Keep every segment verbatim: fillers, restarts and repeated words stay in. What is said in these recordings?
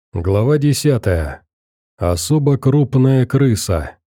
Глава десятая. Особо крупная крыса.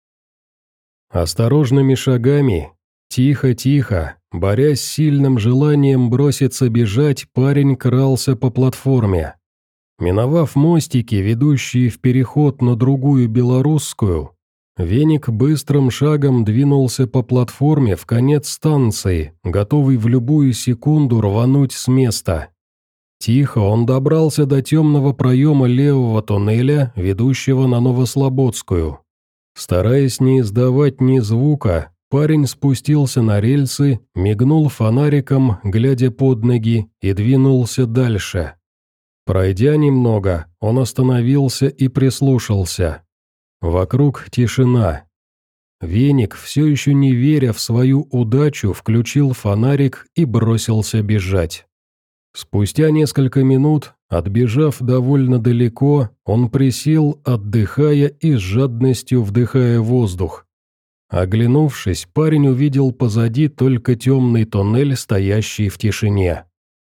Осторожными шагами, тихо-тихо, борясь с сильным желанием броситься бежать, парень крался по платформе. Миновав мостики, ведущие в переход на другую белорусскую, Веник быстрым шагом двинулся по платформе в конец станции, готовый в любую секунду рвануть с места. Тихо он добрался до темного проема левого туннеля, ведущего на Новослободскую. Стараясь не издавать ни звука, парень спустился на рельсы, мигнул фонариком, глядя под ноги, и двинулся дальше. Пройдя немного, он остановился и прислушался. Вокруг тишина. Веник, все еще не веря в свою удачу, включил фонарик и бросился бежать. Спустя несколько минут, отбежав довольно далеко, он присел, отдыхая и с жадностью вдыхая воздух. Оглянувшись, парень увидел позади только темный туннель, стоящий в тишине.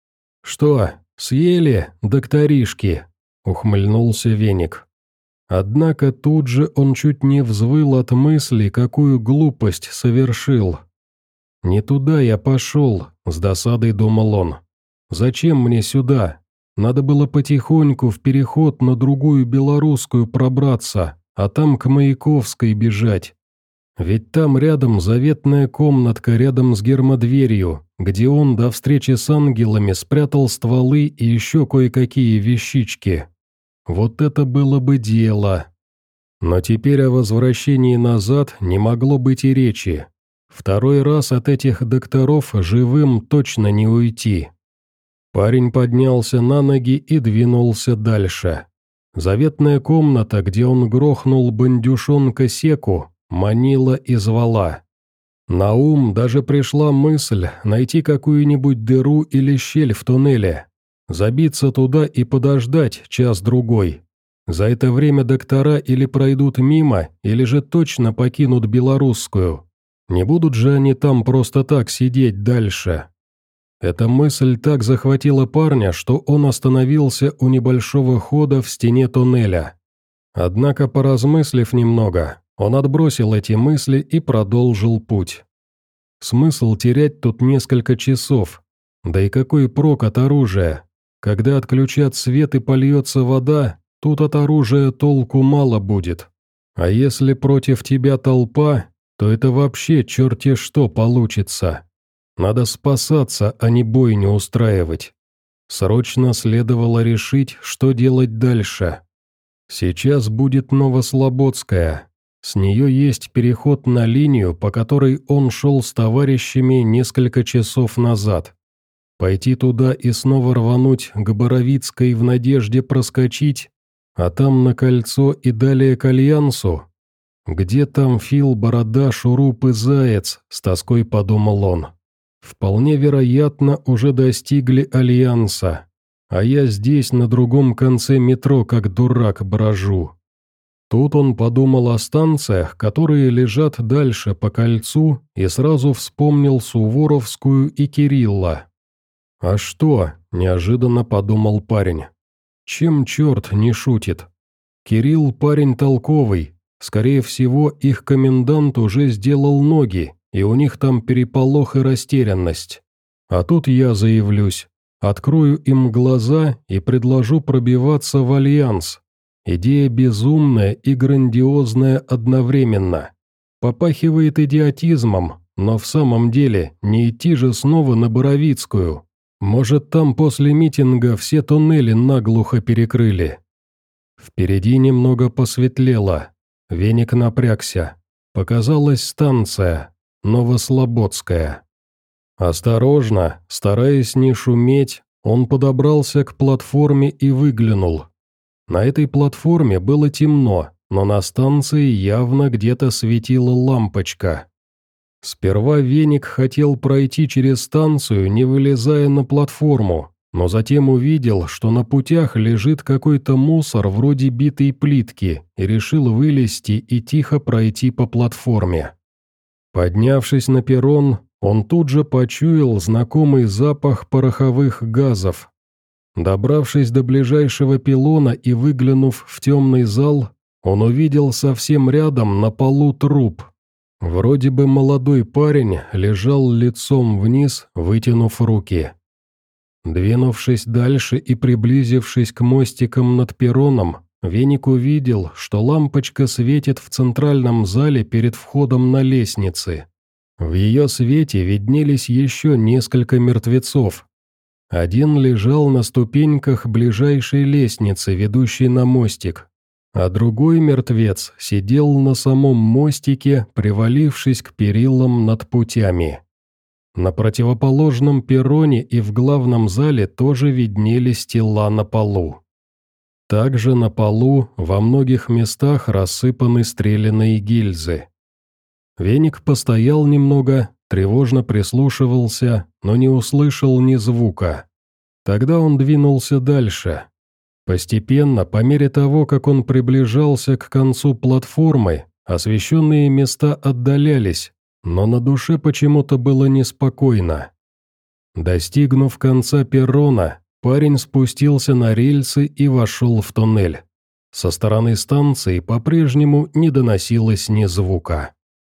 «Что, съели, докторишки?» — ухмыльнулся Веник. Однако тут же он чуть не взвыл от мысли, какую глупость совершил. «Не туда я пошел», — с досадой думал он. «Зачем мне сюда? Надо было потихоньку в переход на другую белорусскую пробраться, а там к Маяковской бежать. Ведь там рядом заветная комнатка рядом с гермодверью, где он до встречи с ангелами спрятал стволы и еще кое-какие вещички. Вот это было бы дело». Но теперь о возвращении назад не могло быть и речи. Второй раз от этих докторов живым точно не уйти. Парень поднялся на ноги и двинулся дальше. Заветная комната, где он грохнул бандюшонка Секу, манила и звала. На ум даже пришла мысль найти какую-нибудь дыру или щель в туннеле, забиться туда и подождать час-другой. За это время доктора или пройдут мимо, или же точно покинут Белорусскую. Не будут же они там просто так сидеть дальше. Эта мысль так захватила парня, что он остановился у небольшого хода в стене туннеля. Однако, поразмыслив немного, он отбросил эти мысли и продолжил путь. Смысл терять тут несколько часов. Да и какой прок от оружия? Когда отключат свет и польется вода, тут от оружия толку мало будет. А если против тебя толпа, то это вообще черти что получится. Надо спасаться, а не бойню устраивать. Срочно следовало решить, что делать дальше. Сейчас будет Новослободская. С нее есть переход на линию, по которой он шел с товарищами несколько часов назад. Пойти туда и снова рвануть к Боровицкой в надежде проскочить, а там на кольцо и далее к Альянсу? Где там Фил, Борода, Шуруп и Заяц, с тоской подумал он. Вполне вероятно, уже достигли Альянса, а я здесь на другом конце метро как дурак брожу. Тут он подумал о станциях, которые лежат дальше по кольцу, и сразу вспомнил Суворовскую и Кирилла. «А что?» – неожиданно подумал парень. «Чем черт не шутит? Кирилл парень толковый, скорее всего, их комендант уже сделал ноги, и у них там переполох и растерянность. А тут я заявлюсь, открою им глаза и предложу пробиваться в Альянс. Идея безумная и грандиозная одновременно. Попахивает идиотизмом, но в самом деле не идти же снова на Боровицкую. Может, там после митинга все туннели наглухо перекрыли». Впереди немного посветлело. Веник напрягся. Показалась станция. Новослободская. Осторожно, стараясь не шуметь, он подобрался к платформе и выглянул. На этой платформе было темно, но на станции явно где-то светила лампочка. Сперва Веник хотел пройти через станцию, не вылезая на платформу, но затем увидел, что на путях лежит какой-то мусор вроде битой плитки, и решил вылезти и тихо пройти по платформе. Поднявшись на перрон, он тут же почуял знакомый запах пороховых газов. Добравшись до ближайшего пилона и выглянув в темный зал, он увидел совсем рядом на полу труп. Вроде бы молодой парень лежал лицом вниз, вытянув руки. Двинувшись дальше и приблизившись к мостикам над перроном, Веник увидел, что лампочка светит в центральном зале перед входом на лестницы. В ее свете виднелись еще несколько мертвецов. Один лежал на ступеньках ближайшей лестницы, ведущей на мостик, а другой мертвец сидел на самом мостике, привалившись к перилам над путями. На противоположном перроне и в главном зале тоже виднелись тела на полу. Также на полу во многих местах рассыпаны стреляные гильзы. Веник постоял немного, тревожно прислушивался, но не услышал ни звука. Тогда он двинулся дальше. Постепенно, по мере того, как он приближался к концу платформы, освещенные места отдалялись, но на душе почему-то было неспокойно. Достигнув конца перрона, парень спустился на рельсы и вошел в туннель. Со стороны станции по-прежнему не доносилось ни звука.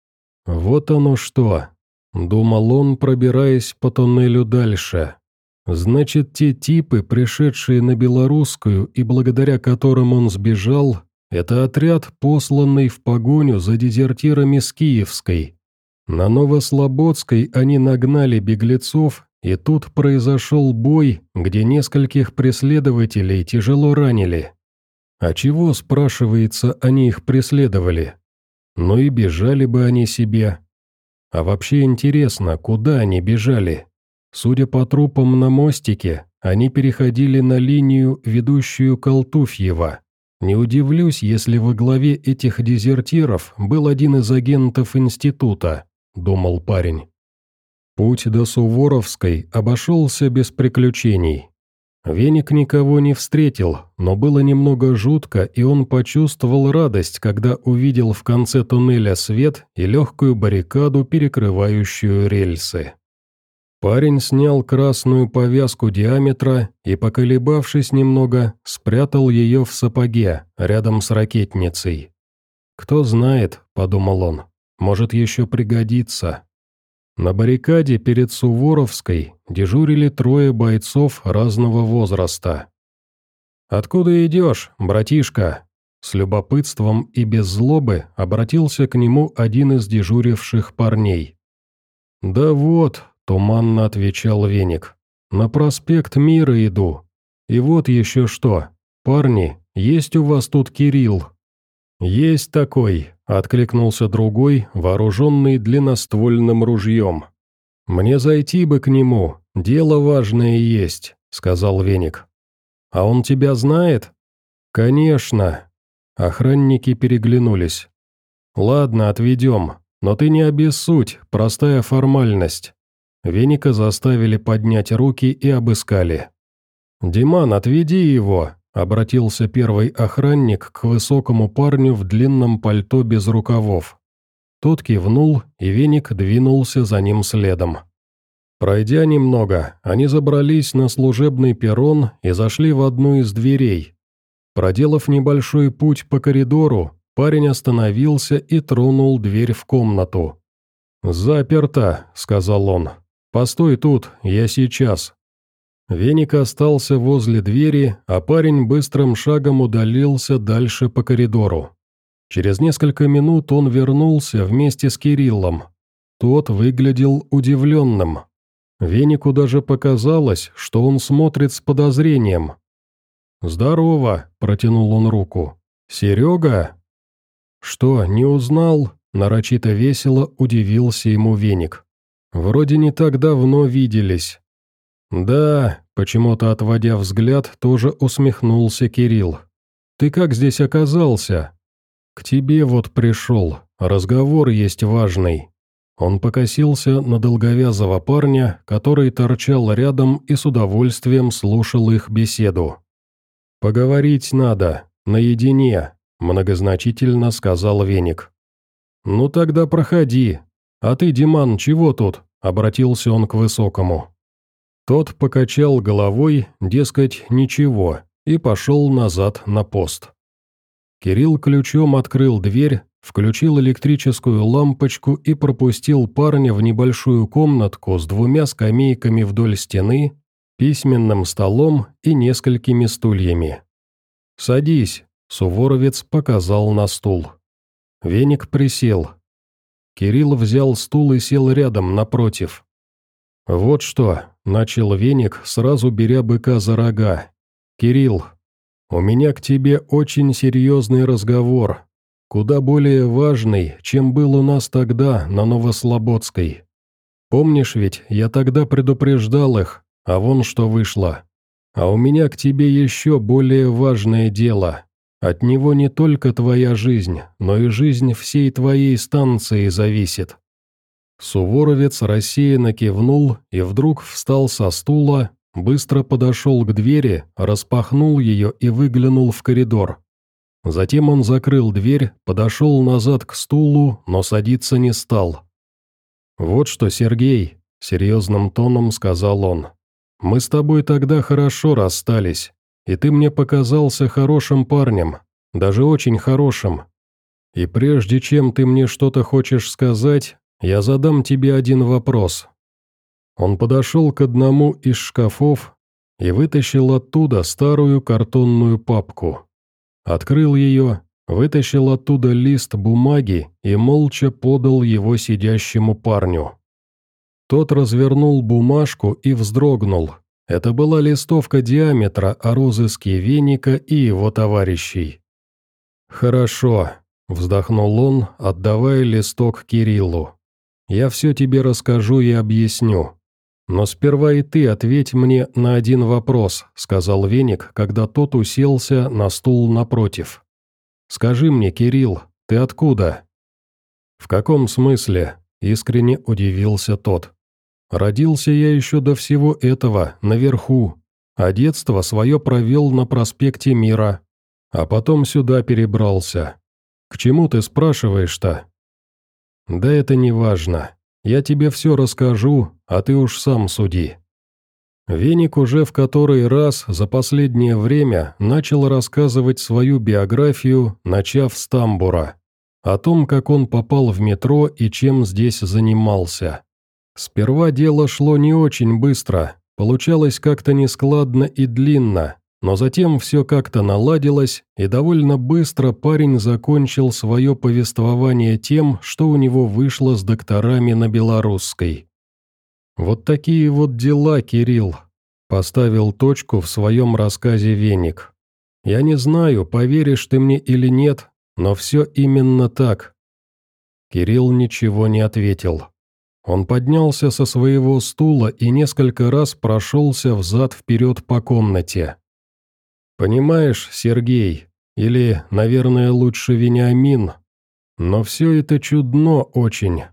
«Вот оно что», — думал он, пробираясь по туннелю дальше. «Значит, те типы, пришедшие на Белорусскую и благодаря которым он сбежал, это отряд, посланный в погоню за дезертирами с Киевской. На Новослободской они нагнали беглецов, и тут произошел бой, где нескольких преследователей тяжело ранили. А чего, спрашивается, они их преследовали? Ну и бежали бы они себе. А вообще интересно, куда они бежали? Судя по трупам на мостике, они переходили на линию, ведущую к Алтуфьево. Не удивлюсь, если во главе этих дезертиров был один из агентов института, думал парень. Путь до Суворовской обошелся без приключений. Веник никого не встретил, но было немного жутко, и он почувствовал радость, когда увидел в конце туннеля свет и легкую баррикаду, перекрывающую рельсы. Парень снял красную повязку диаметра и, поколебавшись немного, спрятал ее в сапоге, рядом с ракетницей. «Кто знает», — подумал он, — «может еще пригодится». На баррикаде перед Суворовской дежурили трое бойцов разного возраста. «Откуда идешь, братишка?» С любопытством и без злобы обратился к нему один из дежуривших парней. «Да вот», — туманно отвечал Веник, — «на проспект Мира иду. И вот еще что. Парни, есть у вас тут Кирилл?» «Есть такой», — откликнулся другой, вооруженный длинноствольным ружьем. «Мне зайти бы к нему, дело важное есть», — сказал Веник. «А он тебя знает?» «Конечно». Охранники переглянулись. «Ладно, отведем, но ты не обессудь, простая формальность». Веника заставили поднять руки и обыскали. «Диман, отведи его», — обратился первый охранник к высокому парню в длинном пальто без рукавов. Тот кивнул, и Веник двинулся за ним следом. Пройдя немного, они забрались на служебный перрон и зашли в одну из дверей. Проделав небольшой путь по коридору, парень остановился и тронул дверь в комнату. «Заперто», — сказал он. «Постой тут, я сейчас». Веник остался возле двери, а парень быстрым шагом удалился дальше по коридору. Через несколько минут он вернулся вместе с Кириллом. Тот выглядел удивленным. Венику даже показалось, что он смотрит с подозрением. «Здорово», — протянул он руку. «Серега?» «Что, не узнал?» — нарочито весело удивился ему Веник. «Вроде не так давно виделись». «Да», — почему-то отводя взгляд, тоже усмехнулся Кирилл. «Ты как здесь оказался?» «К тебе вот пришел, разговор есть важный». Он покосился на долговязого парня, который торчал рядом и с удовольствием слушал их беседу. «Поговорить надо, наедине», — многозначительно сказал Веник. «Ну тогда проходи. А ты, Диман, чего тут?» — обратился он к Высокому. Тот покачал головой, дескать, ничего, и пошел назад на пост. Кирилл ключом открыл дверь, включил электрическую лампочку и пропустил парня в небольшую комнатку с двумя скамейками вдоль стены, письменным столом и несколькими стульями. «Садись», — Суворовец показал на стул. Веник присел. Кирилл взял стул и сел рядом, напротив. «Вот что», — начал Веник, сразу беря быка за рога. «Кирилл, у меня к тебе очень серьезный разговор, куда более важный, чем был у нас тогда на Новослободской. Помнишь ведь, я тогда предупреждал их, а вон что вышло. А у меня к тебе еще более важное дело. От него не только твоя жизнь, но и жизнь всей твоей станции зависит». Суворовец рассеянно кивнул и вдруг встал со стула, быстро подошел к двери, распахнул ее и выглянул в коридор. Затем он закрыл дверь, подошел назад к стулу, но садиться не стал. «Вот что, Сергей», — серьезным тоном сказал он, — «мы с тобой тогда хорошо расстались, и ты мне показался хорошим парнем, даже очень хорошим. И прежде чем ты мне что-то хочешь сказать, я задам тебе один вопрос». Он подошел к одному из шкафов и вытащил оттуда старую картонную папку. Открыл ее, вытащил оттуда лист бумаги и молча подал его сидящему парню. Тот развернул бумажку и вздрогнул. Это была листовка диаметра о розыске Веника и его товарищей. «Хорошо», — вздохнул он, отдавая листок Кириллу. «Я все тебе расскажу и объясню. Но сперва и ты ответь мне на один вопрос», — сказал Веник, когда тот уселся на стул напротив. «Скажи мне, Кирилл, ты откуда?» «В каком смысле?» — искренне удивился тот. «Родился я еще до всего этого, наверху, а детство свое провел на проспекте Мира, а потом сюда перебрался. К чему ты спрашиваешь-то?» «Да это не важно. Я тебе все расскажу, а ты уж сам суди». Веник уже в который раз за последнее время начал рассказывать свою биографию, начав с тамбура, о том, как он попал в метро и чем здесь занимался. Сперва дело шло не очень быстро, получалось как-то нескладно и длинно, но затем все как-то наладилось, и довольно быстро парень закончил свое повествование тем, что у него вышло с докторами на Белорусской. «Вот такие вот дела, Кирилл», — поставил точку в своем рассказе Веник. «Я не знаю, поверишь ты мне или нет, но все именно так». Кирилл ничего не ответил. Он поднялся со своего стула и несколько раз прошелся взад-вперед по комнате. «Понимаешь, Сергей, или, наверное, лучше Вениамин, но все это чудно очень.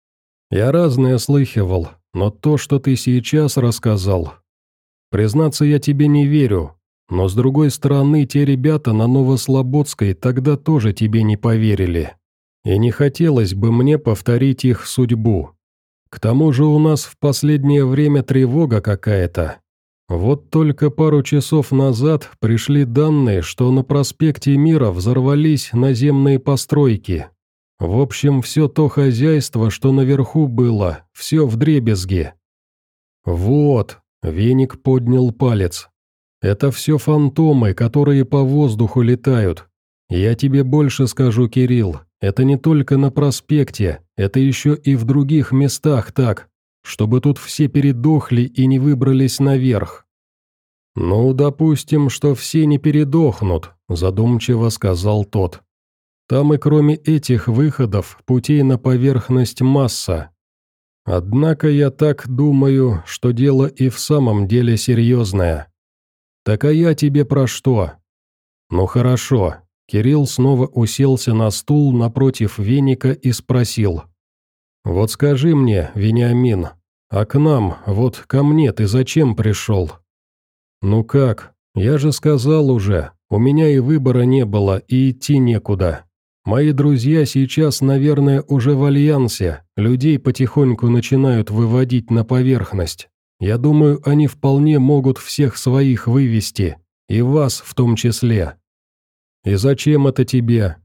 Я разное слыхивал, но то, что ты сейчас рассказал, признаться, я тебе не верю, но с другой стороны, те ребята на Новослободской тогда тоже тебе не поверили, и не хотелось бы мне повторить их судьбу. К тому же у нас в последнее время тревога какая-то. Вот только пару часов назад пришли данные, что на проспекте Мира взорвались наземные постройки. В общем, все то хозяйство, что наверху было, все вдребезги». «Вот», — Веник поднял палец, — «это все фантомы, которые по воздуху летают. Я тебе больше скажу, Кирилл, это не только на проспекте, это еще и в других местах так, чтобы тут все передохли и не выбрались наверх». «Ну, допустим, что все не передохнут», – задумчиво сказал тот. «Там и кроме этих выходов путей на поверхность масса. Однако я так думаю, что дело и в самом деле серьезное. Так а я тебе про что?» «Ну хорошо». Кирилл снова уселся на стул напротив Веника и спросил. «Вот скажи мне, Вениамин, а к нам, вот ко мне ты зачем пришел?» «Ну как? Я же сказал уже, у меня и выбора не было, и идти некуда. Мои друзья сейчас, наверное, уже в альянсе, людей потихоньку начинают выводить на поверхность. Я думаю, они вполне могут всех своих вывести, и вас в том числе. И зачем это тебе?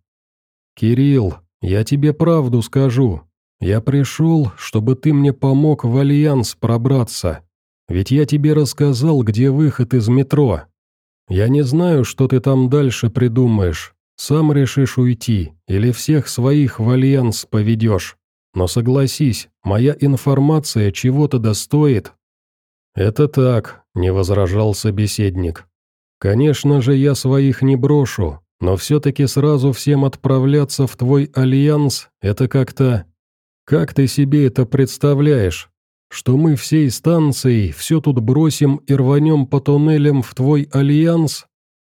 Кирилл, я тебе правду скажу. Я пришел, чтобы ты мне помог в Альянс пробраться. Ведь я тебе рассказал, где выход из метро. Я не знаю, что ты там дальше придумаешь. Сам решишь уйти, или всех своих в Альянс поведешь. Но согласись, моя информация чего-то достоит». «Это так», — не возражал собеседник. «Конечно же, я своих не брошу, но все-таки сразу всем отправляться в твой Альянс — это как-то... Как ты себе это представляешь? Что мы всей станцией все тут бросим и рванем по туннелям в твой Альянс?»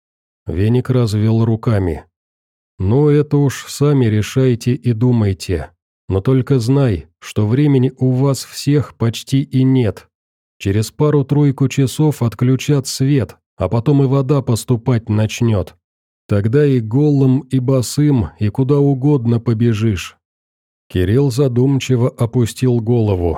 Веник развел руками. «Ну, это уж сами решайте и думайте. Но только знай, что времени у вас всех почти и нет. Через пару-тройку часов отключат свет, а потом и вода поступать начнет. Тогда и голым, и босым, и куда угодно побежишь». Кирилл задумчиво опустил голову.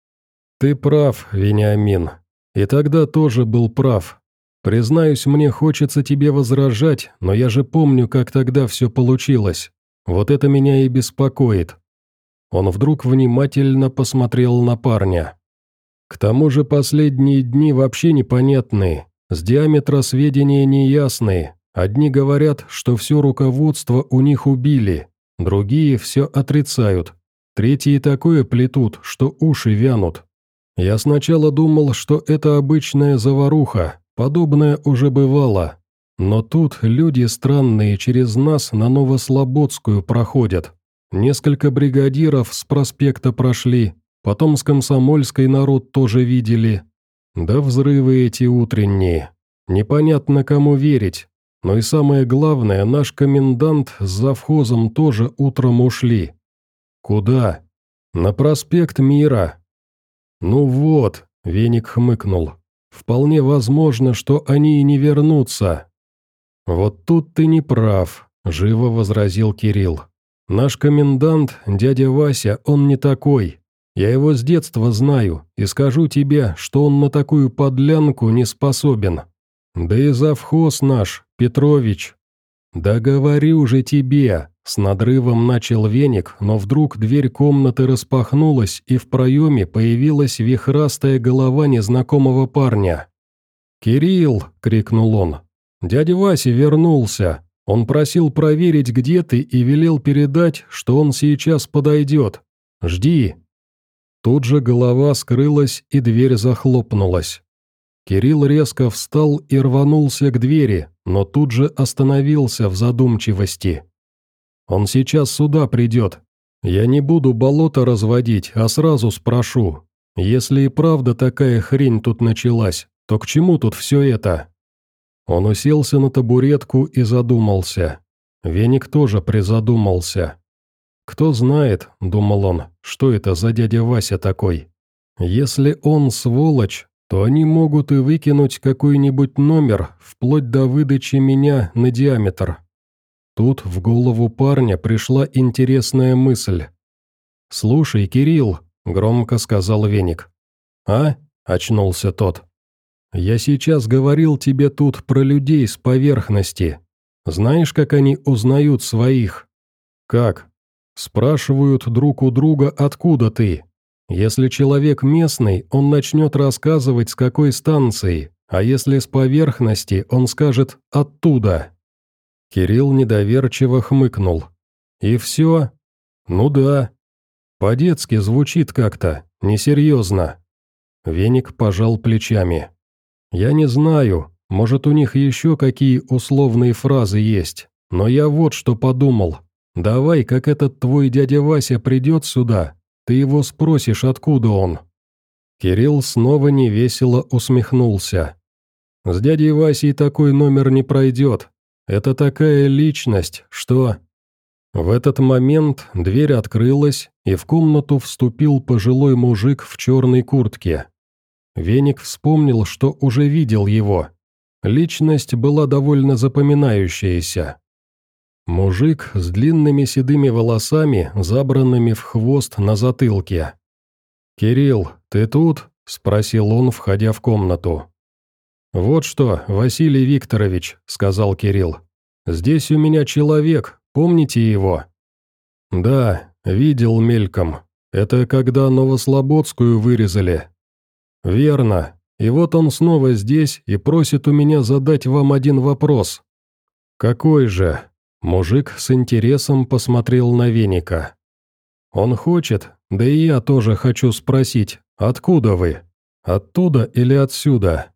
«Ты прав, Вениамин. И тогда тоже был прав. Признаюсь, мне хочется тебе возражать, но я же помню, как тогда все получилось. Вот это меня и беспокоит». Он вдруг внимательно посмотрел на парня. «К тому же последние дни вообще непонятные, с диаметра сведения неясные. Одни говорят, что все руководство у них убили, другие все отрицают, третьи такое плетут, что уши вянут. Я сначала думал, что это обычная заваруха, подобное уже бывало. Но тут люди странные через нас на Новослободскую проходят. Несколько бригадиров с проспекта прошли, потом с Комсомольской народ тоже видели. Да взрывы эти утренние. Непонятно, кому верить. Но и самое главное, наш комендант с завхозом тоже утром ушли. Куда? На проспект Мира. Ну вот, Веник хмыкнул. Вполне возможно, что они и не вернутся. Вот тут ты не прав, живо возразил Кирилл. Наш комендант, дядя Вася, он не такой. Я его с детства знаю, и скажу тебе, что он на такую подлянку не способен. Да и завхоз наш, Петрович. Да говорю же тебе, с надрывом начал Веник, но вдруг дверь комнаты распахнулась, и в проеме появилась вихрастая голова незнакомого парня. «Кирилл!» — крикнул он. «Дядя Вася вернулся. Он просил проверить, где ты, и велел передать, что он сейчас подойдет. Жди». Тут же голова скрылась, и дверь захлопнулась. Кирилл резко встал и рванулся к двери, но тут же остановился в задумчивости. «Он сейчас сюда придет. Я не буду болото разводить, а сразу спрошу. Если и правда такая хрень тут началась, то к чему тут все это?» Он уселся на табуретку и задумался. Веник тоже призадумался. «Кто знает, — думал он, — что это за дядя Вася такой? Если он сволочь, то они могут и выкинуть какой-нибудь номер, вплоть до выдачи меня на диаметр». Тут в голову парня пришла интересная мысль. «Слушай, Кирилл», — громко сказал Веник. «А?» — очнулся тот. «Я сейчас говорил тебе тут про людей с поверхности. Знаешь, как они узнают своих?» «Как?» «Спрашивают друг у друга, откуда ты. Если человек местный, он начнет рассказывать, с какой станции, а если с поверхности, он скажет «оттуда». Кирилл недоверчиво хмыкнул. «И все?» «Ну да». «По-детски звучит как-то, несерьезно». Веник пожал плечами. «Я не знаю, может, у них еще какие условные фразы есть, но я вот что подумал. Давай, как этот твой дядя Вася придет сюда, ты его спросишь, откуда он». Кирилл снова невесело усмехнулся. «С дядей Васей такой номер не пройдет. Это такая личность, что...» В этот момент дверь открылась, и в комнату вступил пожилой мужик в черной куртке. Веник вспомнил, что уже видел его. Личность была довольно запоминающаяся. Мужик с длинными седыми волосами, забранными в хвост на затылке. «Кирилл, ты тут?» – спросил он, входя в комнату. «Вот что, Василий Викторович», – сказал Кирилл. «Здесь у меня человек, помните его?» «Да, видел мельком. Это когда Новослободскую вырезали». «Верно. И вот он снова здесь и просит у меня задать вам один вопрос». «Какой же?» – мужик с интересом посмотрел на Веника. «Он хочет, да и я тоже хочу спросить, откуда вы? Оттуда или отсюда?»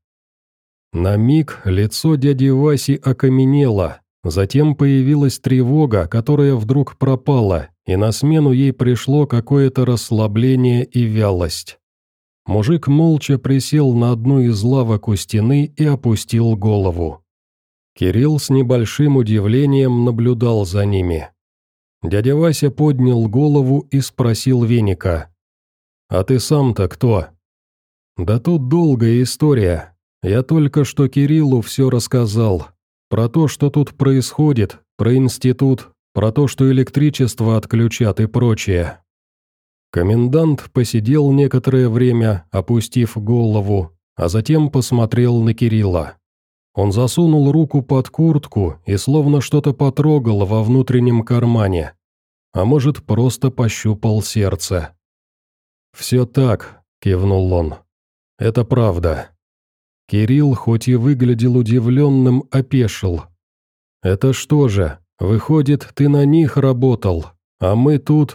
На миг лицо дяди Васи окаменело, затем появилась тревога, которая вдруг пропала, и на смену ей пришло какое-то расслабление и вялость. Мужик молча присел на одну из лавок у стены и опустил голову. Кирилл с небольшим удивлением наблюдал за ними. Дядя Вася поднял голову и спросил Веника. «А ты сам-то кто?» «Да тут долгая история. Я только что Кириллу все рассказал. Про то, что тут происходит, про институт, про то, что электричество отключат и прочее». Комендант посидел некоторое время, опустив голову, а затем посмотрел на Кирилла. Он засунул руку под куртку и словно что-то потрогал во внутреннем кармане, а может, просто пощупал сердце. «Все так», — кивнул он. «Это правда». Кирилл, хоть и выглядел удивленным, опешил. «Это что же, выходит, ты на них работал, а мы тут...»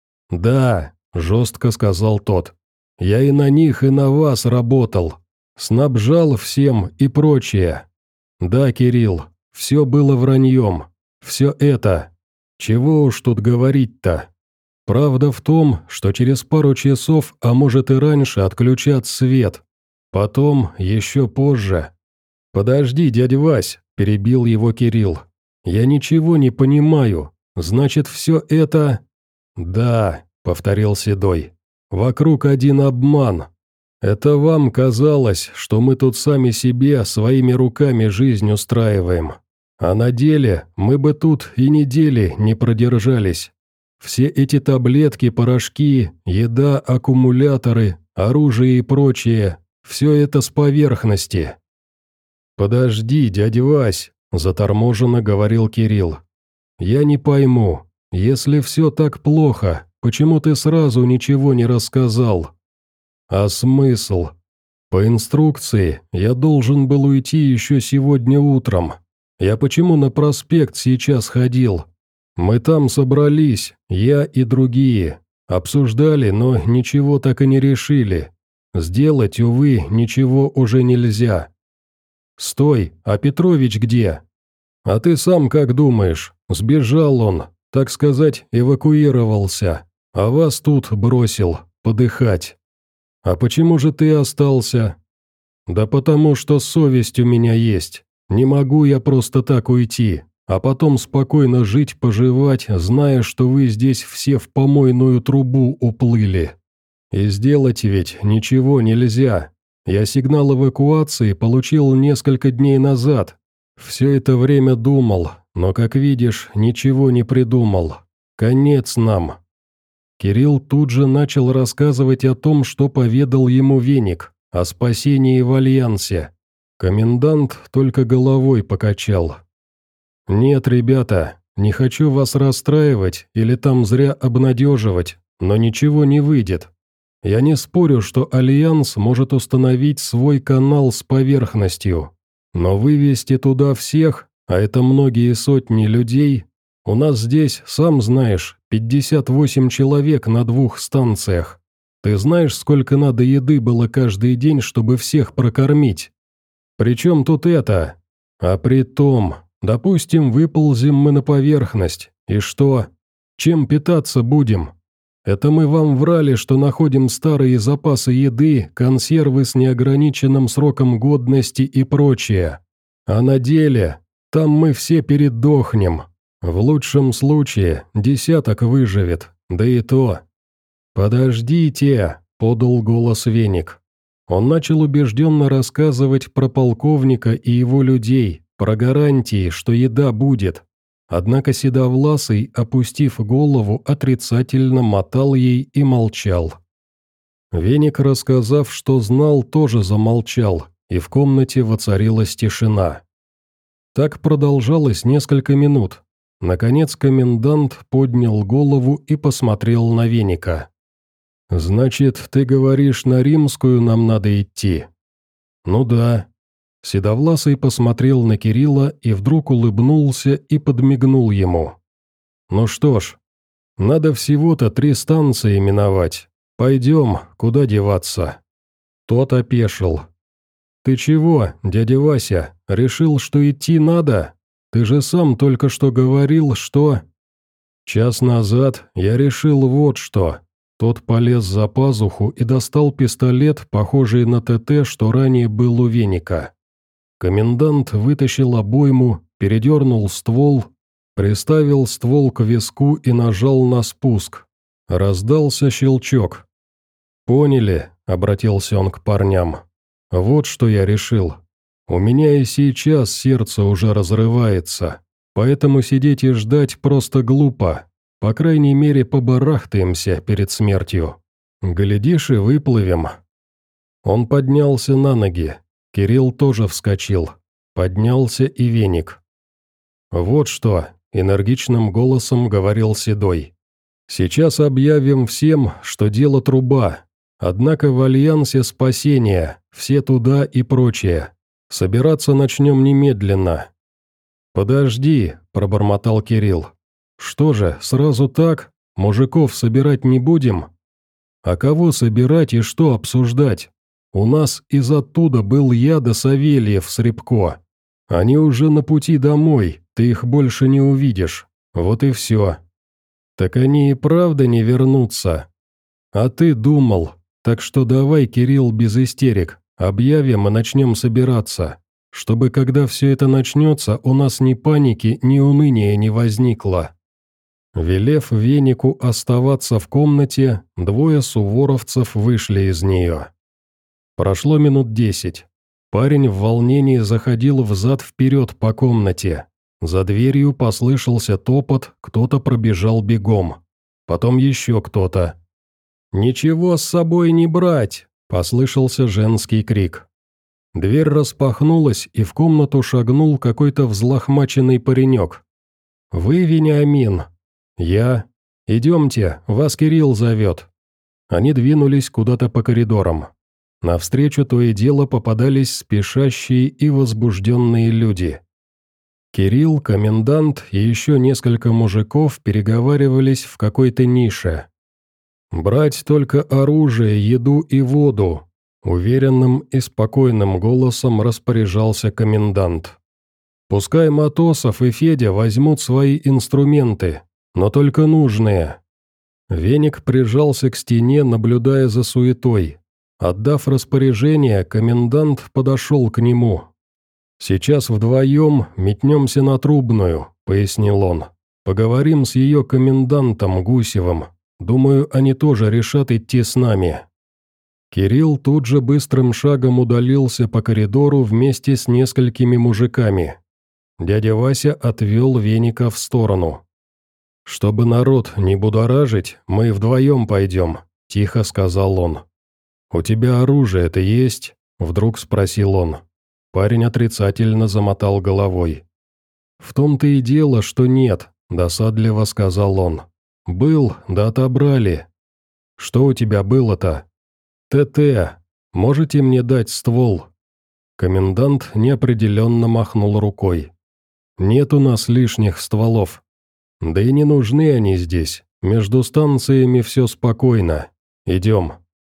«Да», — жестко сказал тот. «Я и на них, и на вас работал. Снабжал всем и прочее. Да, Кирилл, все было враньем. Все это. Чего уж тут говорить-то? Правда в том, что через пару часов, а может и раньше, отключат свет. Потом, еще позже...» «Подожди, дядя Вась», — перебил его Кирилл. «Я ничего не понимаю. Значит, все это...» «Да», — повторил Седой. «Вокруг один обман. Это вам казалось, что мы тут сами себе своими руками жизнь устраиваем. А на деле мы бы тут и недели не продержались. Все эти таблетки, порошки, еда, аккумуляторы, оружие и прочее – все это с поверхности». «Подожди, дядя Вась», – заторможенно говорил Кирилл. «Я не пойму, если все так плохо, почему ты сразу ничего не рассказал?» «А смысл? По инструкции я должен был уйти еще сегодня утром. Я почему на проспект сейчас ходил? Мы там собрались, я и другие. Обсуждали, но ничего так и не решили. Сделать, увы, ничего уже нельзя. Стой, а Петрович где? А ты сам как думаешь? Сбежал он, так сказать, эвакуировался, а вас тут бросил подыхать. А почему же ты остался? Да потому что совесть у меня есть. Не могу я просто так уйти, а потом спокойно жить-поживать, зная, что вы здесь все в помойную трубу уплыли. И сделать ведь ничего нельзя. Я сигнал эвакуации получил несколько дней назад. Все это время думал, но, как видишь, ничего не придумал. Конец нам». Кирилл тут же начал рассказывать о том, что поведал ему Веник, о спасении в Альянсе. Комендант только головой покачал. «Нет, ребята, не хочу вас расстраивать или там зря обнадеживать, но ничего не выйдет. Я не спорю, что Альянс может установить свой канал с поверхностью, но вывести туда всех, а это многие сотни людей, у нас здесь, сам знаешь, пятьдесят восемь человек на двух станциях. Ты знаешь, сколько надо еды было каждый день, чтобы всех прокормить? Причем тут это? А при том, допустим, выползем мы на поверхность, и что? Чем питаться будем? Это мы вам врали, что находим старые запасы еды, консервы с неограниченным сроком годности и прочее. А на деле, там мы все передохнем. В лучшем случае десяток выживет, да и то. «Подождите», — подал голос Веник. Он начал убежденно рассказывать про полковника и его людей, про гарантии, что еда будет. Однако Седовласый, опустив голову, отрицательно мотал ей и молчал. Веник, рассказав, что знал, тоже замолчал, и в комнате воцарилась тишина. Так продолжалось несколько минут. Наконец комендант поднял голову и посмотрел на Веника. «Значит, ты говоришь, на Римскую нам надо идти?» «Ну да». Седовласый посмотрел на Кирилла и вдруг улыбнулся и подмигнул ему. «Ну что ж, надо всего-то три станции миновать. Пойдем, куда деваться?» Тот опешил. «Ты чего, дядя Вася, решил, что идти надо? Ты же сам только что говорил, что...» «Час назад я решил вот что». Тот полез за пазуху и достал пистолет, похожий на ТТ, что ранее был у Веника. Комендант вытащил обойму, передернул ствол, приставил ствол к виску и нажал на спуск. Раздался щелчок. «Поняли», — обратился он к парням. «Вот что я решил. У меня и сейчас сердце уже разрывается, поэтому сидеть и ждать просто глупо. По крайней мере, побарахтаемся перед смертью. Глядишь и выплывем». Он поднялся на ноги. Кирилл тоже вскочил. Поднялся и Веник. «Вот что», — энергичным голосом говорил Седой. «Сейчас объявим всем, что дело труба. Однако в альянсе спасения, все туда и прочее. Собираться начнем немедленно». «Подожди», — пробормотал Кирилл. «Что же, сразу так? Мужиков собирать не будем?» «А кого собирать и что обсуждать? У нас из оттуда был я да Савельев с Рябко. Они уже на пути домой, ты их больше не увидишь. Вот и все». «Так они и правда не вернутся?» «А ты думал. Так что давай, Кирилл, без истерик. Объявим и начнем собираться. Чтобы, когда все это начнется, у нас ни паники, ни уныния не возникло». Велев Венику оставаться в комнате, двое суворовцев вышли из нее. Прошло минут десять. Парень в волнении заходил взад-вперед по комнате. За дверью послышался топот, кто-то пробежал бегом. Потом еще кто-то. «Ничего с собой не брать!» – послышался женский крик. Дверь распахнулась, и в комнату шагнул какой-то взлохмаченный паренек. «Вы Вениамин?» «Я. Идемте, вас Кирилл зовет». Они двинулись куда-то по коридорам. Навстречу то и дело попадались спешащие и возбужденные люди. Кирилл, комендант и еще несколько мужиков переговаривались в какой-то нише. «Брать только оружие, еду и воду», — уверенным и спокойным голосом распоряжался комендант. «Пускай Матосов и Федя возьмут свои инструменты, но только нужные». Веник прижался к стене, наблюдая за суетой. Отдав распоряжение, комендант подошел к нему. «Сейчас вдвоем метнемся на Трубную», — пояснил он. «Поговорим с ее комендантом Гусевым. Думаю, они тоже решат идти с нами». Кирилл тут же быстрым шагом удалился по коридору вместе с несколькими мужиками. Дядя Вася отвел Веника в сторону. «Чтобы народ не будоражить, мы вдвоем пойдем», – тихо сказал он. «У тебя оружие-то есть?» – вдруг спросил он. Парень отрицательно замотал головой. «В том-то и дело, что нет», – досадливо сказал он. «Был, да отобрали». «Что у тебя было-то?» «ТТ. Можете мне дать ствол?» Комендант неопределенно махнул рукой. «Нет у нас лишних стволов. Да и не нужны они здесь. Между станциями все спокойно. Идем».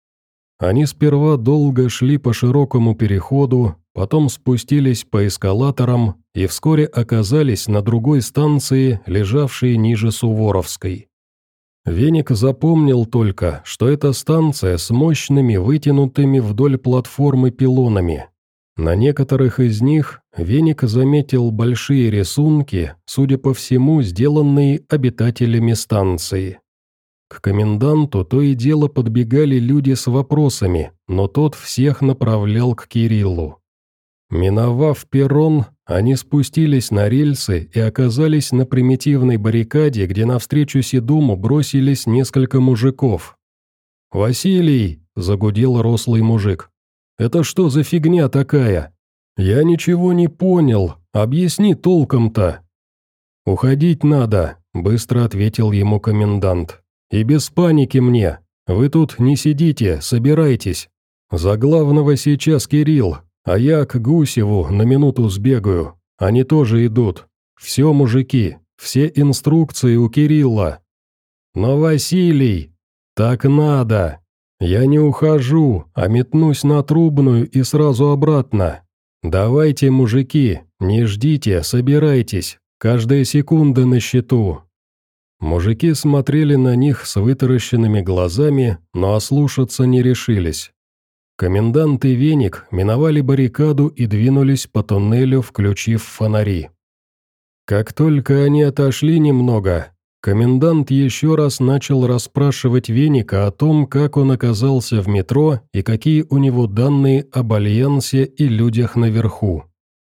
Они сперва долго шли по широкому переходу, потом спустились по эскалаторам и вскоре оказались на другой станции, лежавшей ниже Суворовской. Веник запомнил только, что это станция с мощными вытянутыми вдоль платформы пилонами. На некоторых из них Веник заметил большие рисунки, судя по всему, сделанные обитателями станции. К коменданту то и дело подбегали люди с вопросами, но тот всех направлял к Кириллу. Миновав перрон, они спустились на рельсы и оказались на примитивной баррикаде, где навстречу Седому бросились несколько мужиков. «Василий!» – загудел рослый мужик. «Это что за фигня такая? Я ничего не понял, объясни толком-то». «Уходить надо», – быстро ответил ему комендант. «И без паники мне. Вы тут не сидите, собирайтесь. За главного сейчас Кирилл, а я к Гусеву на минуту сбегаю. Они тоже идут. Все, мужики, все инструкции у Кирилла». «Но Василий...» «Так надо. Я не ухожу, а метнусь на Трубную и сразу обратно. Давайте, мужики, не ждите, собирайтесь. Каждая секунда на счету». Мужики смотрели на них с вытаращенными глазами, но ослушаться не решились. Комендант и Веник миновали баррикаду и двинулись по туннелю, включив фонари. Как только они отошли немного, комендант еще раз начал расспрашивать Веника о том, как он оказался в метро и какие у него данные об Альянсе и людях наверху.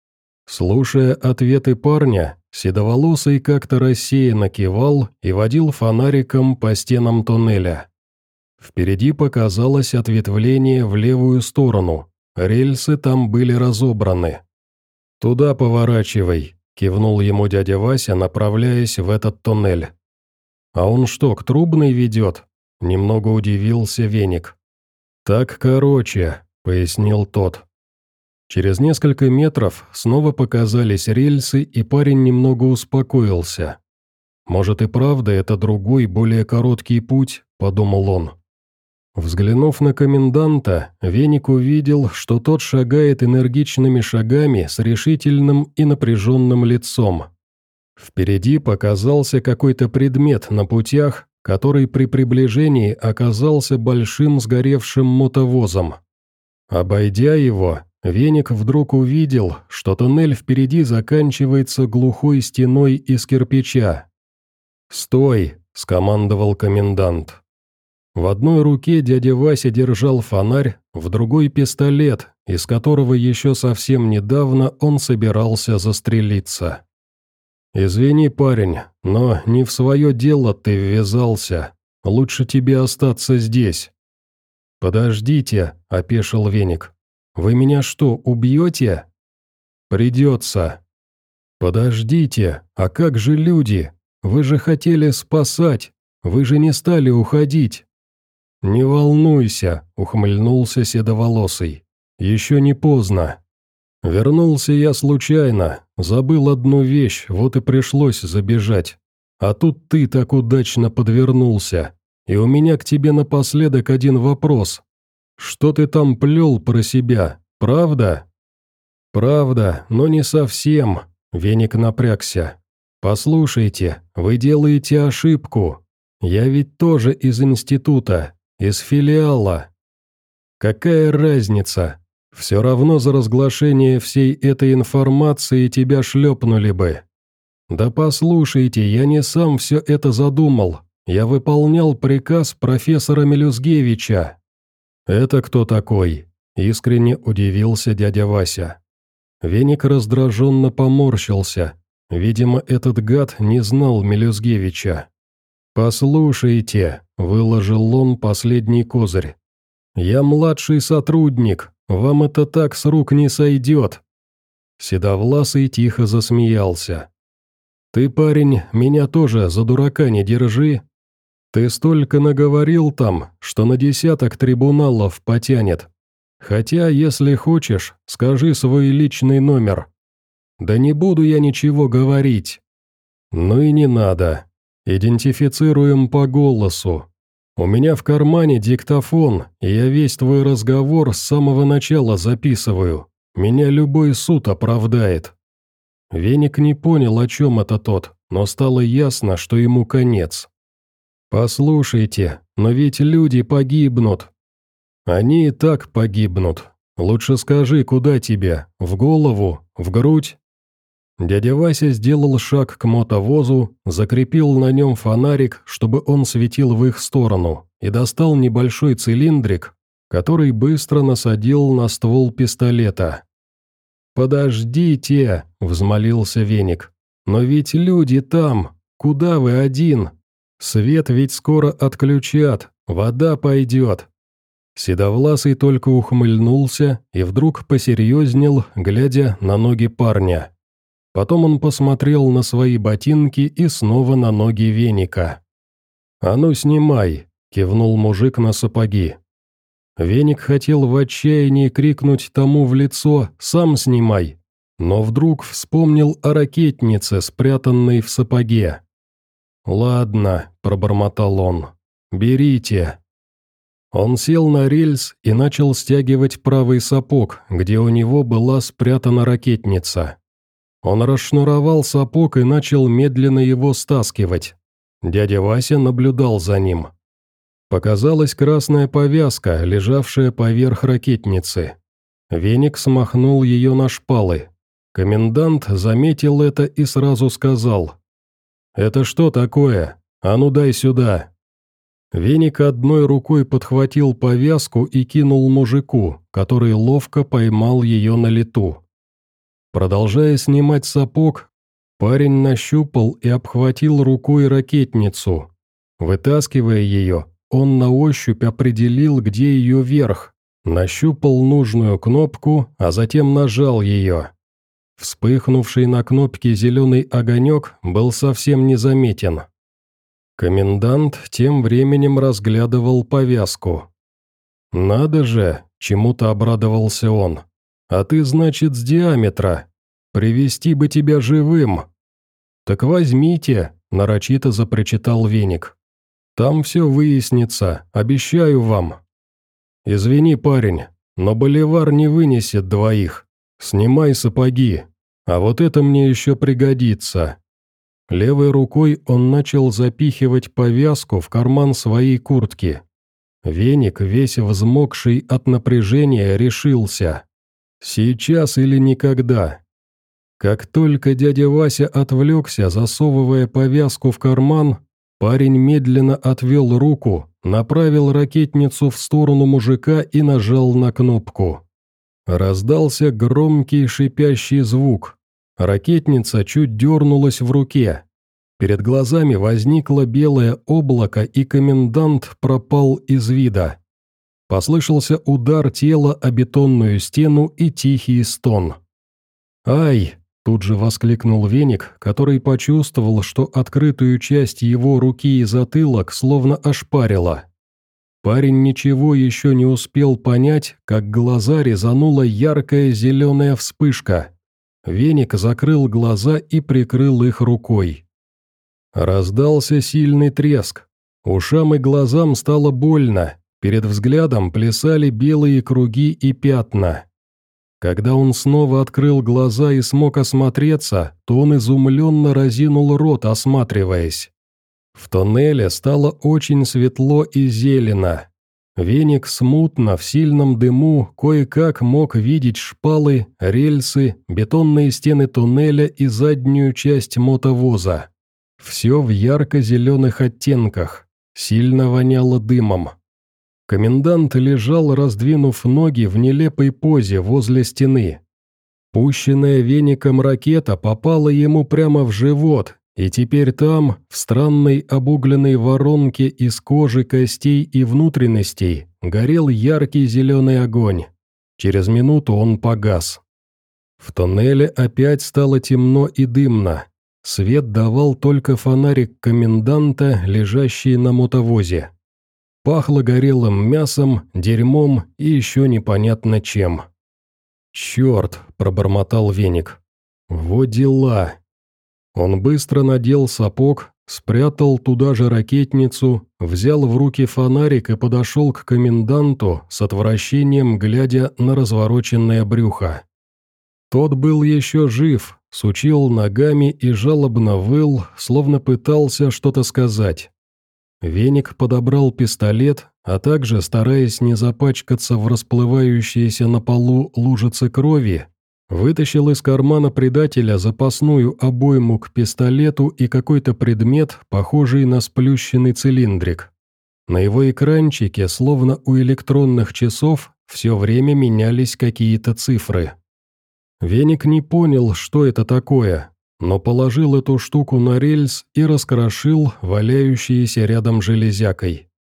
Слушая ответы парня, Седоволосый как-то рассеянно кивал и водил фонариком по стенам туннеля. Впереди показалось ответвление в левую сторону, рельсы там были разобраны. «Туда поворачивай», – кивнул ему дядя Вася, направляясь в этот туннель. «А он что, к Трубной ведет?» – немного удивился Веник. «Так короче», – пояснил тот. Через несколько метров снова показались рельсы, и парень немного успокоился. «Может и правда это другой, более короткий путь?» – подумал он. Взглянув на коменданта, Веник увидел, что тот шагает энергичными шагами с решительным и напряженным лицом. Впереди показался какой-то предмет на путях, который при приближении оказался большим сгоревшим мотовозом. Обойдя его, Веник вдруг увидел, что туннель впереди заканчивается глухой стеной из кирпича. «Стой!» – скомандовал комендант. В одной руке дядя Вася держал фонарь, в другой – пистолет, из которого еще совсем недавно он собирался застрелиться. «Извини, парень, но не в свое дело ты ввязался. Лучше тебе остаться здесь». «Подождите», – опешил Веник. «Вы меня что, убьете?» «Придется». «Подождите, а как же люди? Вы же хотели спасать, вы же не стали уходить». «Не волнуйся», — ухмыльнулся Седоволосый. «Еще не поздно. Вернулся я случайно, забыл одну вещь, вот и пришлось забежать. А тут ты так удачно подвернулся, и у меня к тебе напоследок один вопрос. Что ты там плел про себя, правда?» «Правда, но не совсем», — Веник напрягся. «Послушайте, вы делаете ошибку. Я ведь тоже из института, из филиала». «Какая разница? Все равно за разглашение всей этой информации тебя шлепнули бы». «Да послушайте, я не сам все это задумал. Я выполнял приказ профессора Мелюзгевича». «Это кто такой?» – искренне удивился дядя Вася. Веник раздраженно поморщился. Видимо, этот гад не знал Мелюзгевича. «Послушайте», – выложил он последний козырь. «Я младший сотрудник, вам это так с рук не сойдет». Седовласый тихо засмеялся. «Ты, парень, меня тоже за дурака не держи. Ты столько наговорил там, что на десяток трибуналов потянет. Хотя, если хочешь, скажи свой личный номер». «Да не буду я ничего говорить». «Ну и не надо. Идентифицируем по голосу. У меня в кармане диктофон, и я весь твой разговор с самого начала записываю. Меня любой суд оправдает». Веник не понял, о чем это тот, но стало ясно, что ему конец. «Послушайте, но ведь люди погибнут». «Они и так погибнут. Лучше скажи, куда тебе? В голову? В грудь?» Дядя Вася сделал шаг к мотовозу, закрепил на нем фонарик, чтобы он светил в их сторону, и достал небольшой цилиндрик, который быстро насадил на ствол пистолета. «Подождите!» – взмолился Веник. «Но ведь люди там! Куда вы один? Свет ведь скоро отключат, Вода пойдет». Седовласый только ухмыльнулся и вдруг посерьезнел, глядя на ноги парня. Потом он посмотрел на свои ботинки и снова на ноги веника. «А ну, снимай!» – кивнул мужик на сапоги. Веник хотел в отчаянии крикнуть тому в лицо «Сам снимай!», но вдруг вспомнил о ракетнице, спрятанной в сапоге. «Ладно», – пробормотал он, – «берите». Он сел на рельс и начал стягивать правый сапог, где у него была спрятана ракетница. Он расшнуровал сапог и начал медленно его стаскивать. Дядя Вася наблюдал за ним. Показалась красная повязка, лежавшая поверх ракетницы. Веник смахнул ее на шпалы. Комендант заметил это и сразу сказал: «Это что такое? А ну дай сюда!» Веник одной рукой подхватил повязку и кинул мужику, который ловко поймал ее на лету. Продолжая снимать сапог, парень нащупал и обхватил рукой ракетницу. Вытаскивая ее, он на ощупь определил, где ее верх, нащупал нужную кнопку, а затем нажал ее. Вспыхнувший на кнопке зеленый огонек был совсем незаметен. Комендант тем временем разглядывал повязку. «Надо же!» – чему-то обрадовался он. «А ты, значит, с диаметра. Привести бы тебя живым». «Так возьмите», – нарочито запричитал Веник. «Там все выяснится, обещаю вам». «Извини, парень, но боливар не вынесет двоих. Снимай сапоги, а вот это мне еще пригодится». Левой рукой он начал запихивать повязку в карман своей куртки. Веник, весь взмокший от напряжения, решился. Сейчас или никогда. Как только дядя Вася отвлекся, засовывая повязку в карман, парень медленно отвел руку, направил ракетницу в сторону мужика и нажал на кнопку. Раздался громкий шипящий звук. Ракетница чуть дернулась в руке. Перед глазами возникло белое облако, и комендант пропал из вида. Послышался удар тела о бетонную стену и тихий стон. «Ай!» – тут же воскликнул Веник, который почувствовал, что открытую часть его руки и затылок словно ошпарило. Парень ничего еще не успел понять, как глаза резанула яркая зеленая вспышка. Веник закрыл глаза и прикрыл их рукой. Раздался сильный треск. Ушам и глазам стало больно, перед взглядом плясали белые круги и пятна. Когда он снова открыл глаза и смог осмотреться, то он изумленно разинул рот, осматриваясь. В тоннеле стало очень светло и зелено. Веник смутно, в сильном дыму, кое-как мог видеть шпалы, рельсы, бетонные стены туннеля и заднюю часть мотовоза. Все в ярко-зеленых оттенках, сильно воняло дымом. Комендант лежал, раздвинув ноги в нелепой позе возле стены. Пущенная веником ракета попала ему прямо в живот, и теперь там, в странной обугленной воронке из кожи, костей и внутренностей, горел яркий зеленый огонь. Через минуту он погас. В тоннеле опять стало темно и дымно. Свет давал только фонарик коменданта, лежащий на мотовозе. Пахло горелым мясом, дерьмом и еще непонятно чем. «Черт!» – пробормотал Веник. «Во дела!» Он быстро надел сапог, спрятал туда же ракетницу, взял в руки фонарик и подошел к коменданту с отвращением, глядя на развороченное брюхо. Тот был еще жив, сучил ногами и жалобно выл, словно пытался что-то сказать. Веник подобрал пистолет, а также, стараясь не запачкаться в расплывающейся на полу лужице крови, вытащил из кармана предателя запасную обойму к пистолету и какой-то предмет, похожий на сплющенный цилиндрик. На его экранчике, словно у электронных часов, все время менялись какие-то цифры. Веник не понял, что это такое, но положил эту штуку на рельс и раскрошил валяющейся рядом железякой.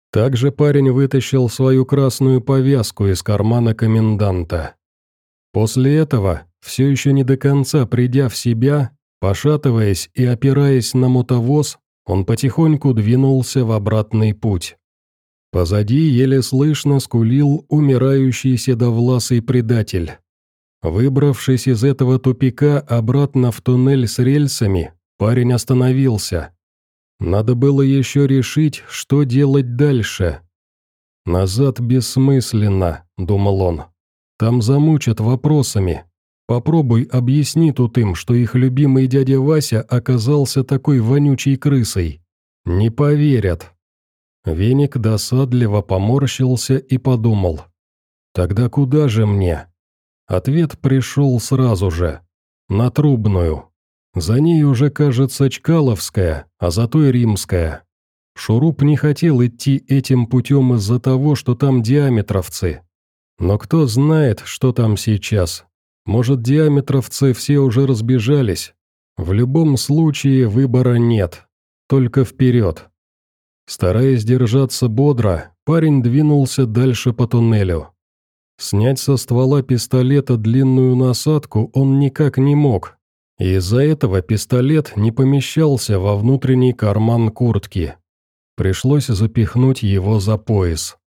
Также парень вытащил свою красную повязку из кармана коменданта. После этого, все еще не до конца придя в себя, пошатываясь и опираясь на мотовоз, он потихоньку двинулся в обратный путь. Позади еле слышно скулил умирающий седовласый предатель. Выбравшись из этого тупика обратно в туннель с рельсами, парень остановился. Надо было еще решить, что делать дальше. «Назад бессмысленно», — думал он. «Там замучат вопросами. Попробуй объясни тут им, что их любимый дядя Вася оказался такой вонючей крысой. Не поверят». Веник досадливо поморщился и подумал. «Тогда куда же мне?» Ответ пришел сразу же. На Трубную. За ней уже, кажется, Чкаловская, а за той Римская. Шуруп не хотел идти этим путем из-за того, что там диаметровцы. Но кто знает, что там сейчас. Может, диаметровцы все уже разбежались. В любом случае выбора нет. Только вперед. Стараясь держаться бодро, парень двинулся дальше по туннелю. Снять со ствола пистолета длинную насадку он никак не мог. И из-за этого пистолет не помещался во внутренний карман куртки. Пришлось запихнуть его за пояс.